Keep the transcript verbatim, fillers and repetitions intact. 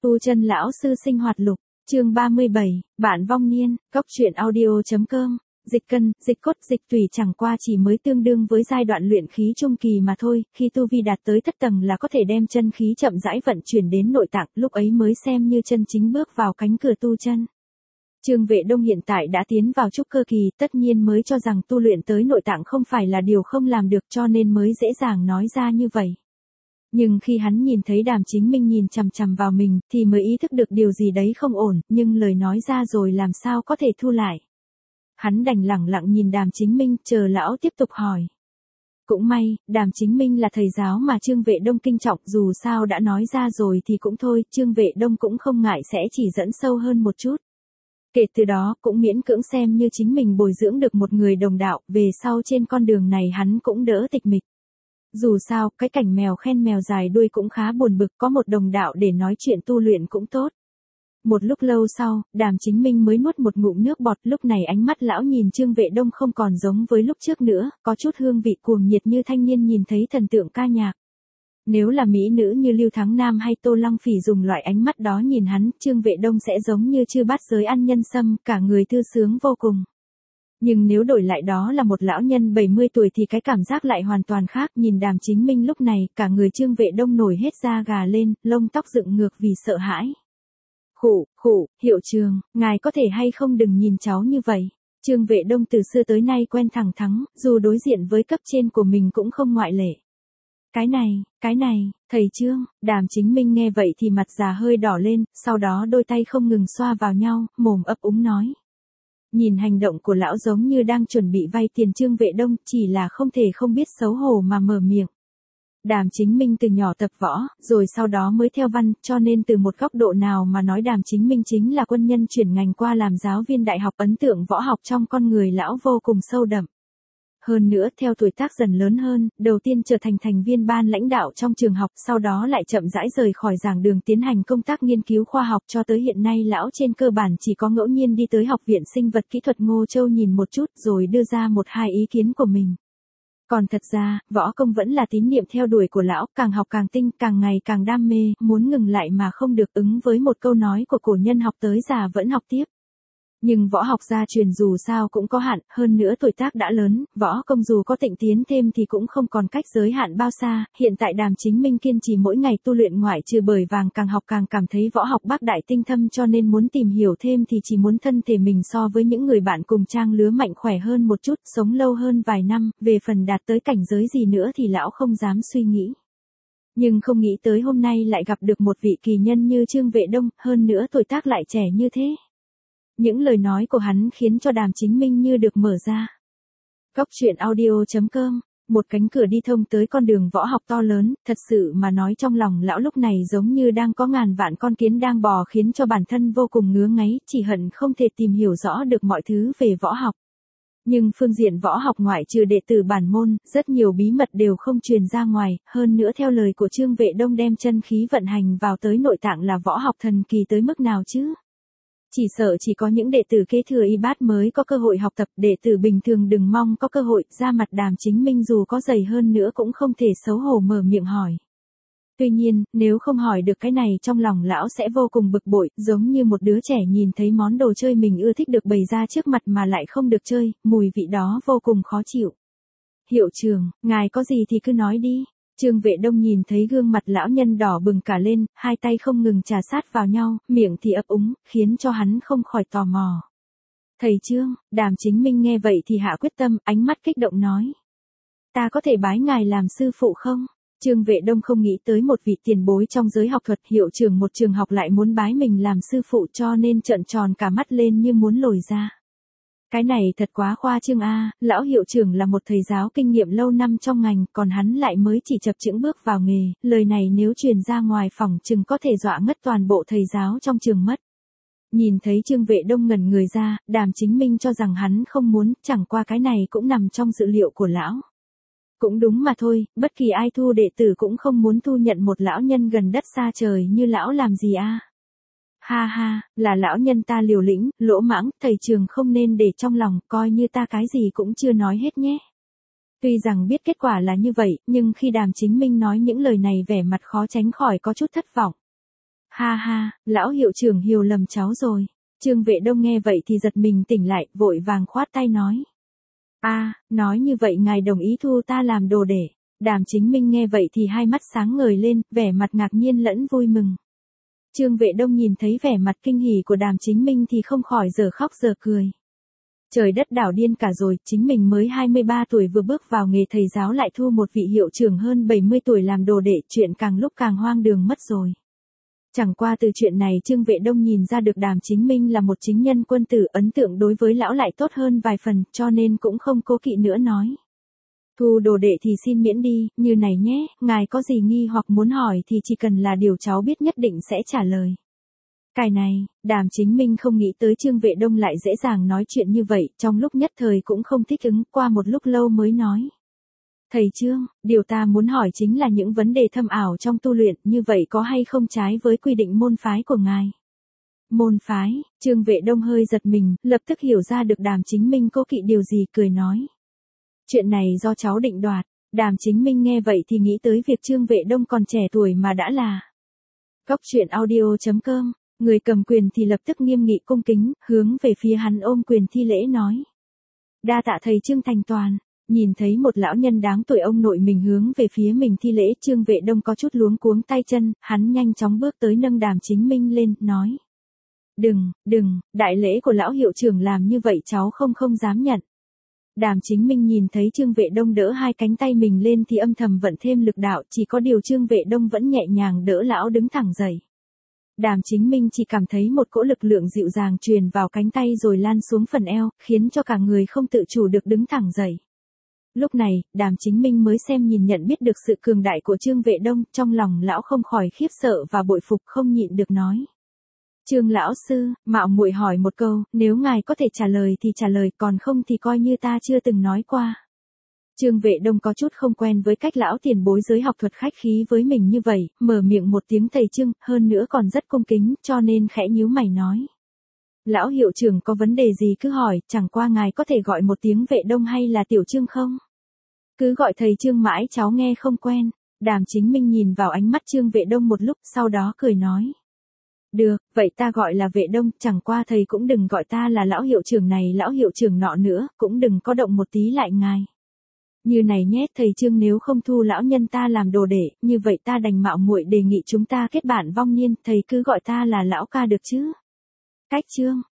Tu chân lão sư sinh hoạt lục, chương ba mươi bảy, bạn vong niên, góc truyện audio.com, dịch cân, dịch cốt, dịch tủy chẳng qua chỉ mới tương đương với giai đoạn luyện khí trung kỳ mà thôi, khi tu vi đạt tới thất tầng là có thể đem chân khí chậm rãi vận chuyển đến nội tạng, lúc ấy mới xem như chân chính bước vào cánh cửa tu chân. Trương Vệ Đông hiện tại đã tiến vào trúc cơ kỳ, tất nhiên mới cho rằng tu luyện tới nội tạng không phải là điều không làm được cho nên mới dễ dàng nói ra như vậy. Nhưng khi hắn nhìn thấy Đàm Chính Minh nhìn chằm chằm vào mình, thì mới ý thức được điều gì đấy không ổn, nhưng lời nói ra rồi làm sao có thể thu lại. Hắn đành lẳng lặng nhìn Đàm Chính Minh, chờ lão tiếp tục hỏi. Cũng may, Đàm Chính Minh là thầy giáo mà Trương Vệ Đông kinh trọng, dù sao đã nói ra rồi thì cũng thôi, Trương Vệ Đông cũng không ngại sẽ chỉ dẫn sâu hơn một chút. Kể từ đó, cũng miễn cưỡng xem như chính mình bồi dưỡng được một người đồng đạo, về sau trên con đường này hắn cũng đỡ tịch mịch. Dù sao, cái cảnh mèo khen mèo dài đuôi cũng khá buồn bực, có một đồng đạo để nói chuyện tu luyện cũng tốt. Một lúc lâu sau, Đàm Chính Minh mới nuốt một ngụm nước bọt, lúc này ánh mắt lão nhìn Trương Vệ Đông không còn giống với lúc trước nữa, có chút hương vị cuồng nhiệt như thanh niên nhìn thấy thần tượng ca nhạc. Nếu là mỹ nữ như Lưu Thắng Nam hay Tô Lăng Phỉ dùng loại ánh mắt đó nhìn hắn, Trương Vệ Đông sẽ giống như chư bát giới ăn nhân sâm, cả người thư sướng vô cùng. Nhưng nếu đổi lại đó là một lão nhân bảy mươi tuổi thì cái cảm giác lại hoàn toàn khác, nhìn Đàm Chính Minh lúc này, cả người Trương Vệ Đông nổi hết da gà lên, lông tóc dựng ngược vì sợ hãi. Khụ, khụ, hiệu trường, ngài có thể hay không đừng nhìn cháu như vậy. Trương Vệ Đông từ xưa tới nay quen thẳng thắn, dù đối diện với cấp trên của mình cũng không ngoại lệ. Cái này, cái này, thầy Trương, Đàm Chính Minh nghe vậy thì mặt già hơi đỏ lên, sau đó đôi tay không ngừng xoa vào nhau, mồm ấp úng nói. Nhìn hành động của lão giống như đang chuẩn bị vay tiền Trương Vệ Đông, chỉ là không thể không biết xấu hổ mà mở miệng. Đàm Chính Minh từ nhỏ tập võ, rồi sau đó mới theo văn, cho nên từ một góc độ nào mà nói Đàm Chính Minh chính là quân nhân chuyển ngành qua làm giáo viên đại học, ấn tượng võ học trong con người lão vô cùng sâu đậm. Hơn nữa, theo tuổi tác dần lớn hơn, đầu tiên trở thành thành viên ban lãnh đạo trong trường học, sau đó lại chậm rãi rời khỏi giảng đường tiến hành công tác nghiên cứu khoa học, cho tới hiện nay lão trên cơ bản chỉ có ngẫu nhiên đi tới Học viện Sinh vật Kỹ thuật Ngô Châu nhìn một chút rồi đưa ra một hai ý kiến của mình. Còn thật ra, võ công vẫn là tín niệm theo đuổi của lão, càng học càng tinh, càng ngày càng đam mê, muốn ngừng lại mà không được, ứng với một câu nói của cổ nhân học tới già vẫn học tiếp. Nhưng võ học gia truyền dù sao cũng có hạn, hơn nữa tuổi tác đã lớn, võ công dù có tịnh tiến thêm thì cũng không còn cách giới hạn bao xa, hiện tại Đàm Chính Minh kiên trì mỗi ngày tu luyện ngoại trừ bởi vàng càng học càng cảm thấy võ học bác đại tinh thâm cho nên muốn tìm hiểu thêm thì chỉ muốn thân thể mình so với những người bạn cùng trang lứa mạnh khỏe hơn một chút, sống lâu hơn vài năm, về phần đạt tới cảnh giới gì nữa thì lão không dám suy nghĩ. Nhưng không nghĩ tới hôm nay lại gặp được một vị kỳ nhân như Trương Vệ Đông, hơn nữa tuổi tác lại trẻ như thế. Những lời nói của hắn khiến cho Đàm Chính Minh như được mở ra. Góc truyện audio.com, một cánh cửa đi thông tới con đường võ học to lớn, thật sự mà nói trong lòng lão lúc này giống như đang có ngàn vạn con kiến đang bò khiến cho bản thân vô cùng ngứa ngáy, chỉ hận không thể tìm hiểu rõ được mọi thứ về võ học. Nhưng phương diện võ học ngoại trừ đệ tử bản môn, rất nhiều bí mật đều không truyền ra ngoài, hơn nữa theo lời của Trương Vệ Đông đem chân khí vận hành vào tới nội tạng là võ học thần kỳ tới mức nào chứ? Chỉ sợ chỉ có những đệ tử kế thừa y bát mới có cơ hội học tập, đệ tử bình thường đừng mong có cơ hội. Ra mặt Đàm Chính Minh dù có dày hơn nữa cũng không thể xấu hổ mở miệng hỏi. Tuy nhiên, nếu không hỏi được cái này trong lòng lão sẽ vô cùng bực bội, giống như một đứa trẻ nhìn thấy món đồ chơi mình ưa thích được bày ra trước mặt mà lại không được chơi, mùi vị đó vô cùng khó chịu. Hiệu trưởng, ngài có gì thì cứ nói đi. Trương Vệ Đông nhìn thấy gương mặt lão nhân đỏ bừng cả lên, hai tay không ngừng trà sát vào nhau, miệng thì ấp úng, khiến cho hắn không khỏi tò mò. Thầy Trương, Đàm Chính Minh nghe vậy thì hạ quyết tâm, ánh mắt kích động nói. Ta có thể bái ngài làm sư phụ không? Trương Vệ Đông không nghĩ tới một vị tiền bối trong giới học thuật, hiệu trưởng một trường học lại muốn bái mình làm sư phụ cho nên trợn tròn cả mắt lên như muốn lồi ra. Cái này thật quá khoa trương a, lão hiệu trưởng là một thầy giáo kinh nghiệm lâu năm trong ngành, còn hắn lại mới chỉ chập chững bước vào nghề, lời này nếu truyền ra ngoài phòng chừng có thể dọa ngất toàn bộ thầy giáo trong trường mất. Nhìn thấy Trương Vệ Đông ngẩn người ra, Đàm Chính Minh cho rằng hắn không muốn, chẳng qua cái này cũng nằm trong dự liệu của lão. Cũng đúng mà thôi, bất kỳ ai thu đệ tử cũng không muốn thu nhận một lão nhân gần đất xa trời như lão làm gì a. Ha ha, là lão nhân ta liều lĩnh, lỗ mãng, thầy trường không nên để trong lòng, coi như ta cái gì cũng chưa nói hết nhé. Tuy rằng biết kết quả là như vậy, nhưng khi Đàm Chính Minh nói những lời này vẻ mặt khó tránh khỏi có chút thất vọng. Ha ha, lão hiệu trưởng hiểu lầm cháu rồi. Trương Vệ Đông nghe vậy thì giật mình tỉnh lại, vội vàng khoát tay nói. a à, nói như vậy ngài đồng ý thu ta làm đồ đệ. Đàm Chính Minh nghe vậy thì hai mắt sáng ngời lên, vẻ mặt ngạc nhiên lẫn vui mừng. Trương Vệ Đông nhìn thấy vẻ mặt kinh hỉ của Đàm Chính Minh thì không khỏi giờ khóc giờ cười. Trời đất đảo điên cả rồi, chính mình mới hai mươi ba tuổi vừa bước vào nghề thầy giáo lại thu một vị hiệu trưởng hơn bảy mươi tuổi làm đồ đệ, chuyện càng lúc càng hoang đường mất rồi. Chẳng qua từ chuyện này Trương Vệ Đông nhìn ra được Đàm Chính Minh là một chính nhân quân tử, ấn tượng đối với lão lại tốt hơn vài phần, cho nên cũng không cố kỵ nữa nói. Thu đồ đệ thì xin miễn đi, như này nhé, ngài có gì nghi hoặc muốn hỏi thì chỉ cần là điều cháu biết nhất định sẽ trả lời. Cái này, Đàm Chính Minh không nghĩ tới Trương Vệ Đông lại dễ dàng nói chuyện như vậy, trong lúc nhất thời cũng không thích ứng, qua một lúc lâu mới nói. Thầy Trương, điều ta muốn hỏi chính là những vấn đề thâm ảo trong tu luyện, như vậy có hay không trái với quy định môn phái của ngài? Môn phái, Trương Vệ Đông hơi giật mình, lập tức hiểu ra được Đàm Chính Minh cố kỵ điều gì, cười nói. Chuyện này do cháu định đoạt. Đàm Chính Minh nghe vậy thì nghĩ tới việc Trương Vệ Đông còn trẻ tuổi mà đã là. Cốc truyện audio chấm com, người cầm quyền thì lập tức nghiêm nghị cung kính, hướng về phía hắn ôm quyền thi lễ nói. Đa tạ thầy Trương thành toàn. Nhìn thấy một lão nhân đáng tuổi ông nội mình hướng về phía mình thi lễ, Trương Vệ Đông có chút luống cuống tay chân, hắn nhanh chóng bước tới nâng Đàm Chính Minh lên, nói. Đừng, đừng, đại lễ của lão hiệu trưởng làm như vậy cháu không không dám nhận. Đàm Chính Minh nhìn thấy Trương Vệ Đông đỡ hai cánh tay mình lên thì âm thầm vận thêm lực đạo, chỉ có điều Trương Vệ Đông vẫn nhẹ nhàng đỡ lão đứng thẳng dậy. Đàm Chính Minh chỉ cảm thấy một cỗ lực lượng dịu dàng truyền vào cánh tay rồi lan xuống phần eo, khiến cho cả người không tự chủ được đứng thẳng dậy. Lúc này, Đàm Chính Minh mới xem nhìn nhận biết được sự cường đại của Trương Vệ Đông, trong lòng lão không khỏi khiếp sợ và bội phục, không nhịn được nói. Trương lão sư, mạo muội hỏi một câu, nếu ngài có thể trả lời thì trả lời, còn không thì coi như ta chưa từng nói qua. Trương Vệ Đông có chút không quen với cách lão tiền bối giới học thuật khách khí với mình như vậy, mở miệng một tiếng thầy Trương, hơn nữa còn rất cung kính, cho nên khẽ nhíu mày nói. Lão hiệu trưởng có vấn đề gì cứ hỏi, chẳng qua ngài có thể gọi một tiếng Vệ Đông hay là Tiểu Trương không? Cứ gọi thầy Trương mãi cháu nghe không quen. Đàm Chính Minh nhìn vào ánh mắt Trương Vệ Đông một lúc, sau đó cười nói. Được, vậy ta gọi là Vệ Đông, chẳng qua thầy cũng đừng gọi ta là lão hiệu trưởng này lão hiệu trưởng nọ nữa, cũng đừng có động một tí lại ngài. Như này nhé, thầy Trương nếu không thu lão nhân ta làm đồ đệ, như vậy ta đành mạo muội đề nghị chúng ta kết bạn vong niên, thầy cứ gọi ta là lão ca được chứ? Cách Trương,